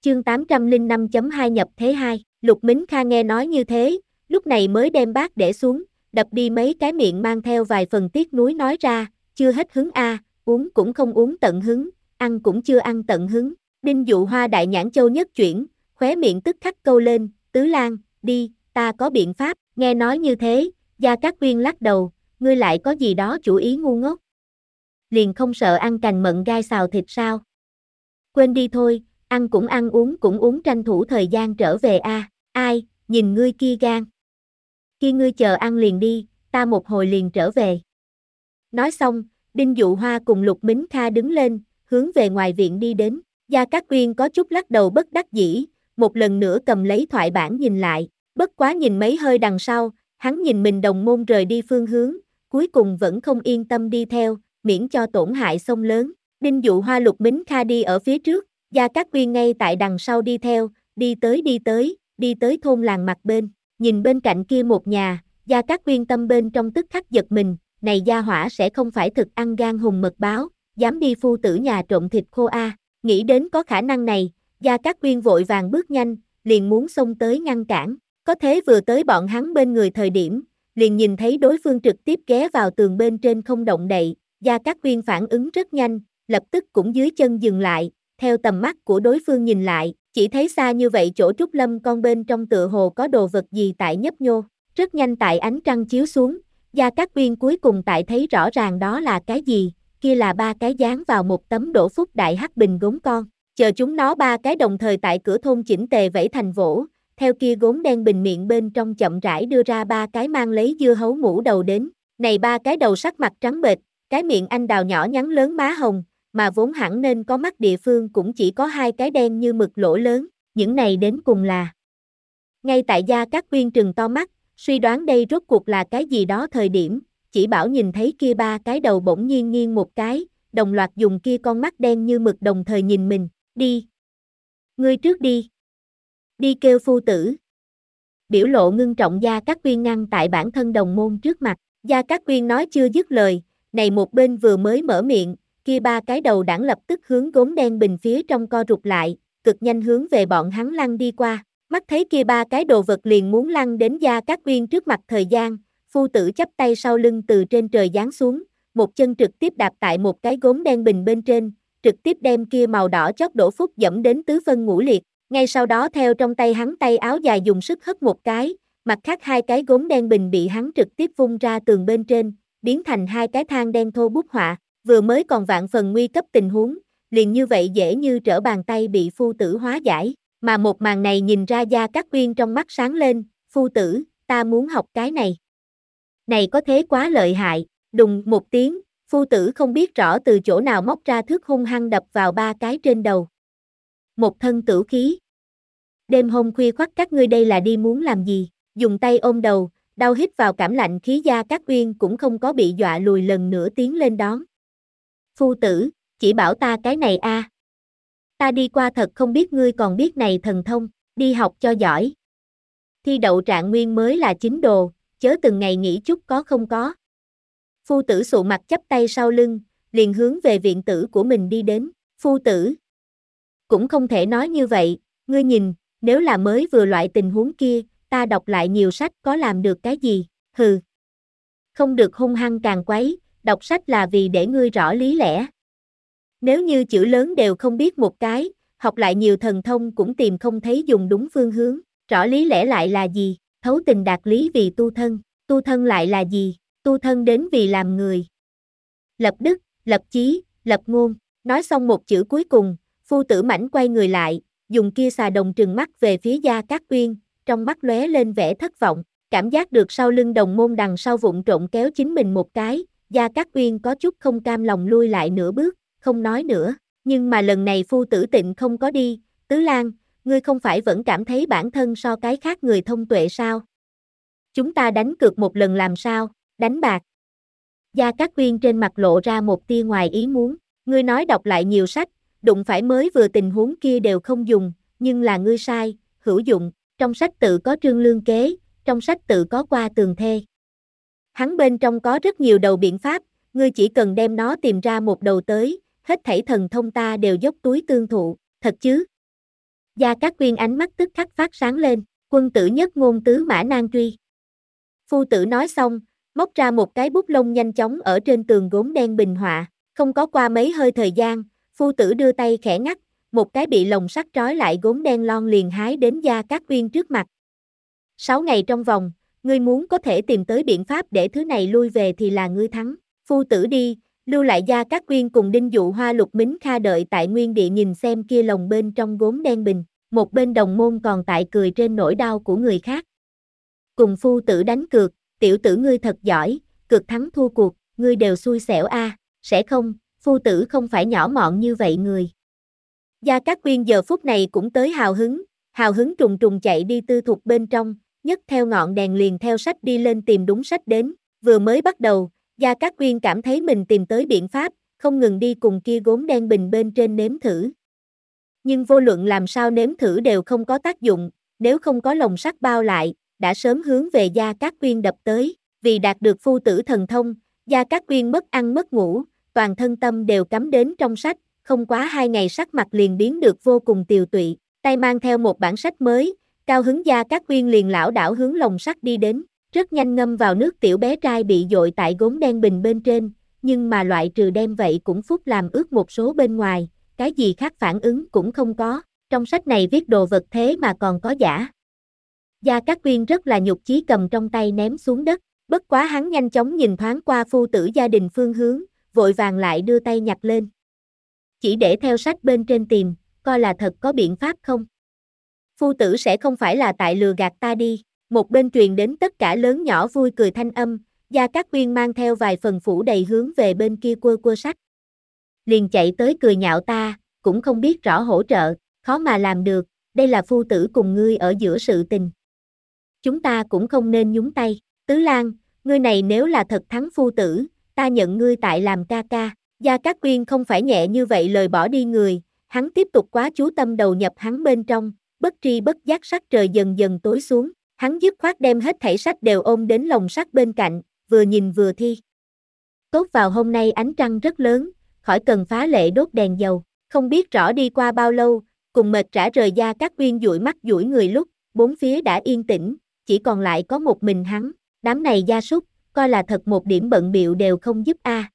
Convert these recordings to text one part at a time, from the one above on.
Chương 805.2 nhập thế 2, Lục Mính Kha nghe nói như thế, lúc này mới đem bát để xuống, đập đi mấy cái miệng mang theo vài phần tiếc nuối nói ra, chưa hết hứng a, uống cũng không uống tận hứng, ăn cũng chưa ăn tận hứng. Đinh Dụ Hoa đại nhãn châu nhất chuyển, khóe miệng tức khắc câu lên, Tứ Lan, đi, ta có biện pháp. Nghe nói như thế, Gia Cát Uyên lắc đầu, ngươi lại có gì đó chủ ý ngu ngốc. Liền không sợ ăn cành mận gai xào thịt sao? Quên đi thôi, ăn cũng uống tranh thủ thời gian trở về a. Ai, nhìn ngươi kia gan. Kia ngươi chờ ăn liền đi, ta một hồi liền trở về. Nói xong, Đinh Dụ Hoa cùng Lục Mính Kha đứng lên, hướng về ngoài viện đi đến. Gia Cát Uyên có chút lắc đầu bất đắc dĩ, một lần nữa cầm lấy thoại bản nhìn lại, bất quá nhìn mấy hơi đằng sau, hắn nhìn mình đồng môn rời đi phương hướng, cuối cùng vẫn không yên tâm đi theo, miễn cho tổn hại sông lớn. Đinh Dụ Hoa Lục Mính Kha đi ở phía trước, Gia Cát Uyên ngay tại đằng sau đi theo, đi tới thôn làng mặt bên, nhìn bên cạnh kia một nhà, Gia Cát Uyên tâm bên trong tức khắc giật mình, này gia hỏa sẽ không phải thực ăn gan hùng mật báo, dám đi phu tử nhà trộm thịt khô a. Nghĩ đến có khả năng này, Gia Cát Uyên vội vàng bước nhanh, liền muốn xông tới ngăn cản, có thế vừa tới bọn hắn bên người thời điểm, liền nhìn thấy đối phương trực tiếp ghé vào tường bên trên không động đậy, Gia Cát Uyên phản ứng rất nhanh, lập tức cũng dưới chân dừng lại, theo tầm mắt của đối phương nhìn lại, chỉ thấy xa như vậy chỗ trúc lâm con bên trong tựa hồ có đồ vật gì tại nhấp nhô, rất nhanh tại ánh trăng chiếu xuống, Gia Cát Uyên cuối cùng tại thấy rõ ràng đó là cái gì, kia là ba cái dán vào một tấm đổ phúc đại hắc bình gốm con, chờ chúng nó ba cái đồng thời tại cửa thôn chỉnh tề vẫy thành vỗ, theo kia gốm đen bình miệng bên trong chậm rãi đưa ra ba cái mang lấy dưa hấu mũ đầu đến, này ba cái đầu sắc mặt trắng bệch, cái miệng anh đào nhỏ nhắn lớn má hồng, mà vốn hẳn nên có mắt địa phương cũng chỉ có hai cái đen như mực lỗ lớn, những này đến cùng là. Ngay tại Gia Cát Uyên trừng to mắt, suy đoán đây rốt cuộc là cái gì đó thời điểm, chỉ bảo nhìn thấy kia ba cái đầu bỗng nhiên nghiêng một cái, đồng loạt dùng kia con mắt đen như mực đồng thời nhìn mình, đi. Ngươi trước đi. Đi kêu phu tử. Biểu lộ ngưng trọng Gia Cát Uyên ngăn tại bản thân đồng môn trước mặt, Gia Cát Uyên nói chưa dứt lời, này một bên vừa mới mở miệng, kia ba cái đầu đảng lập tức hướng gốm đen bình phía trong co rụt lại, cực nhanh hướng về bọn hắn lăn đi qua, mắt thấy kia ba cái đồ vật liền muốn lăn đến Gia Cát Uyên trước mặt thời gian, phu tử chắp tay sau lưng từ trên trời giáng xuống, một chân trực tiếp đạp tại một cái gốm đen bình bên trên, trực tiếp đem kia màu đỏ chót đổ phúc dẫm đến tứ phân ngũ liệt, ngay sau đó theo trong tay hắn tay áo dài dùng sức hất một cái, mặt khác hai cái gốm đen bình bị hắn trực tiếp vung ra tường bên trên, biến thành hai cái than đen thô bút họa, vừa mới còn vạn phần nguy cấp tình huống, liền như vậy dễ như trở bàn tay bị phu tử hóa giải, mà một màn này nhìn ra Gia Cát Uyên trong mắt sáng lên, phu tử, ta muốn học cái này. Này có thế quá lợi hại, đùng một tiếng, phu tử không biết rõ từ chỗ nào móc ra thước hung hăng đập vào ba cái trên đầu. Một thân tửu khí. Đêm hôm khuya khoắt các ngươi đây là đi muốn làm gì, dùng tay ôm đầu, đau hít vào cảm lạnh khí Gia Cát Uyên cũng không có bị dọa lùi lần nữa tiến lên đón. Phu tử, chỉ bảo ta cái này a. Ta đi qua thật không biết ngươi còn biết này thần thông, đi học cho giỏi. Thi đậu trạng nguyên mới là chính đồ, chớ từng ngày nghĩ chút có không có. Phu tử sụ mặt chắp tay sau lưng, liền hướng về viện tử của mình đi đến, phu tử. Cũng không thể nói như vậy, ngươi nhìn, nếu là mới vừa loại tình huống kia, ta đọc lại nhiều sách có làm được cái gì, hừ. Không được hung hăng càng quấy, đọc sách là vì để ngươi rõ lý lẽ. Nếu như chữ lớn đều không biết một cái, học lại nhiều thần thông cũng tìm không thấy dùng đúng phương hướng, rõ lý lẽ lại là gì, thấu tình đạt lý vì tu thân lại là gì, tu thân đến vì làm người. Lập đức, lập chí, lập ngôn, nói xong một chữ cuối cùng, phu tử mảnh quay người lại, dùng kia xà đồng trừng mắt về phía Gia Cát Uyên, trong mắt lóe lên vẻ thất vọng, cảm giác được sau lưng đồng môn đằng sau vụng trộn kéo chính mình một cái, Gia Cát Uyên có chút không cam lòng lui lại nửa bước, không nói nữa, nhưng mà lần này phu tử tịnh không có đi, Tứ Lan, ngươi không phải vẫn cảm thấy bản thân so cái khác người thông tuệ sao? Chúng ta đánh cược một lần làm sao, đánh bạc. Gia Cát Uyên trên mặt lộ ra một tia ngoài ý muốn, ngươi nói đọc lại nhiều sách, đụng phải mới vừa tình huống kia đều không dùng, nhưng là ngươi sai, hữu dụng, trong sách tự có trương lương kế, trong sách tự có qua tường thê. Hắn bên trong có rất nhiều đầu biện pháp, ngươi chỉ cần đem nó tìm ra một đầu tới, hết thảy thần thông ta đều dốc túi tương thụ, thật chứ? Gia Cát Quyên ánh mắt tức khắc phát sáng lên, quân tử nhất ngôn tứ mã nan truy. Phu tử nói xong, móc ra một cái bút lông nhanh chóng ở trên tường gốm đen bình họa, không có qua mấy hơi thời gian, phu tử đưa tay khẽ ngắt, một cái bị lồng sắt trói lại gốm đen lon liền hái đến Gia Cát Quyên trước mặt. 6 ngày trong vòng, ngươi muốn có thể tìm tới biện pháp để thứ này lui về thì là ngươi thắng. Phu tử đi, lưu lại Gia Cát Quyên cùng Đinh Dụ Hoa Lục Mính Kha đợi tại nguyên địa nhìn xem kia lồng bên trong gốm đen bình, một bên đồng môn còn tại cười trên nỗi đau của người khác. Cùng phu tử đánh cược, tiểu tử ngươi thật giỏi, cược thắng thua cuộc, ngươi đều xui xẻo a, sẽ không, phu tử không phải nhỏ mọn như vậy người. Gia Cát Quyên giờ phút này cũng tới hào hứng trùng trùng chạy đi tư thục bên trong, nhấc theo ngọn đèn liền theo sách đi lên tìm đúng sách đến, vừa mới bắt đầu, Gia Cát Quyên cảm thấy mình tìm tới biện pháp, không ngừng đi cùng kia gốm đen bình bên trên nếm thử. Nhưng vô luận làm sao nếm thử đều không có tác dụng, nếu không có lồng sắt bao lại, đã sớm hướng về Gia Cát Quyên đập tới, vì đạt được phu tử thần thông, Gia Cát Quyên mất ăn mất ngủ, toàn thân tâm đều cắm đến trong sách, không quá 2 ngày sắc mặt liền biến được vô cùng tiều tụy, tay mang theo một bản sách mới, cao hứng Gia Cát Quyên liền lảo đảo hướng lồng sắt đi đến, rất nhanh ngâm vào nước tiểu bé trai bị dội tại gốm đen bình bên trên, nhưng mà loại trừ đem vậy cũng phúc làm ướt một số bên ngoài, cái gì khác phản ứng cũng không có, trong sách này viết đồ vật thế mà còn có giả. Gia Cát Quyên rất là nhục chí cầm trong tay ném xuống đất, bất quá hắn nhanh chóng nhìn thoáng qua phu tử gia đình phương hướng, vội vàng lại đưa tay nhặt lên. Chỉ để theo sách bên trên tìm, coi là thật có biện pháp không? Phu tử sẽ không phải là tại lừa gạt ta đi, một bên truyền đến tất cả lớn nhỏ vui cười thanh âm, Gia Cát Quyên mang theo vài phần phủ đầy hướng về bên kia quơ sách. Liền chạy tới cười nhạo ta, cũng không biết rõ hỗ trợ, khó mà làm được, đây là phu tử cùng ngươi ở giữa sự tình. Chúng ta cũng không nên nhúng tay, Tứ Lang, ngươi này nếu là thật thắng phu tử, ta nhận ngươi tại làm ca ca. Gia Cát Quyên không phải nhẹ như vậy lời bỏ đi người, hắn tiếp tục quá chú tâm đầu nhập hắn bên trong, bất tri bất giác sắc trời dần dần tối xuống, hắn dứt khoát đem hết thảy sách đều ôm đến lồng sắt bên cạnh, vừa nhìn vừa thi. Tốt vào hôm nay ánh trăng rất lớn, khỏi cần phá lệ đốt đèn dầu, không biết rõ đi qua bao lâu, cùng mệt rã rời Gia Cát Quyên dụi mắt dụi người lúc, bốn phía đã yên tĩnh, chỉ còn lại có một mình hắn, đám này gia súc, coi là thật một điểm bận bịu đều không giúp a.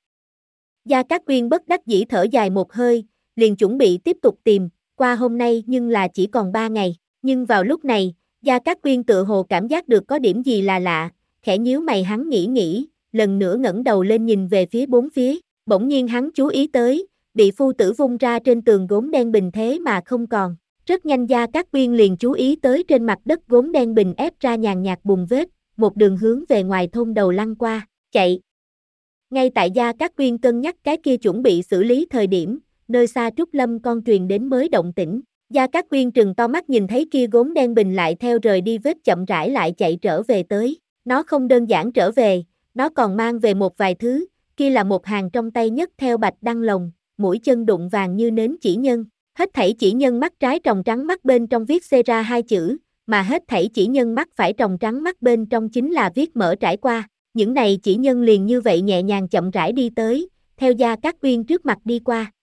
Gia Cát Quyên bất đắc dĩ thở dài một hơi, liền chuẩn bị tiếp tục tìm, qua hôm nay nhưng là chỉ còn 3 ngày, nhưng vào lúc này, Gia Cát Quyên tựa hồ cảm giác được có điểm gì là lạ, khẽ nhíu mày hắn nghĩ, lần nữa ngẩng đầu lên nhìn về phía bốn phía, bỗng nhiên hắn chú ý tới, bị phu tử vung ra trên tường gốm đen bình thế mà không còn, rất nhanh Gia Cát Quyên liền chú ý tới trên mặt đất gốm đen bình ép ra nhàn nhạt bùn vết, một đường hướng về ngoài thôn đầu lăn qua, chạy. Ngay tại Gia Cát Quyên cân nhắc cái kia chuẩn bị xử lý thời điểm, nơi xa Trúc Lâm con truyền đến mới động tĩnh. Gia Cát Quyên trừng to mắt nhìn thấy kia gốm đen bình lại theo rời đi vết chậm rãi lại chạy trở về tới. Nó không đơn giản trở về, nó còn mang về một vài thứ, kia là một hàng trong tay nhất theo bạch đăng lồng, mũi chân đụng vàng như nến chỉ nhân. Hết thảy chỉ nhân mắt trái tròng trắng mắt bên trong viết xê ra 2 chữ, mà hết thảy chỉ nhân mắt phải tròng trắng mắt bên trong chính là viết mở trải qua. Những này chỉ nhân liền như vậy nhẹ nhàng chậm rãi đi tới, theo Gia Cát Quyên trước mặt đi qua.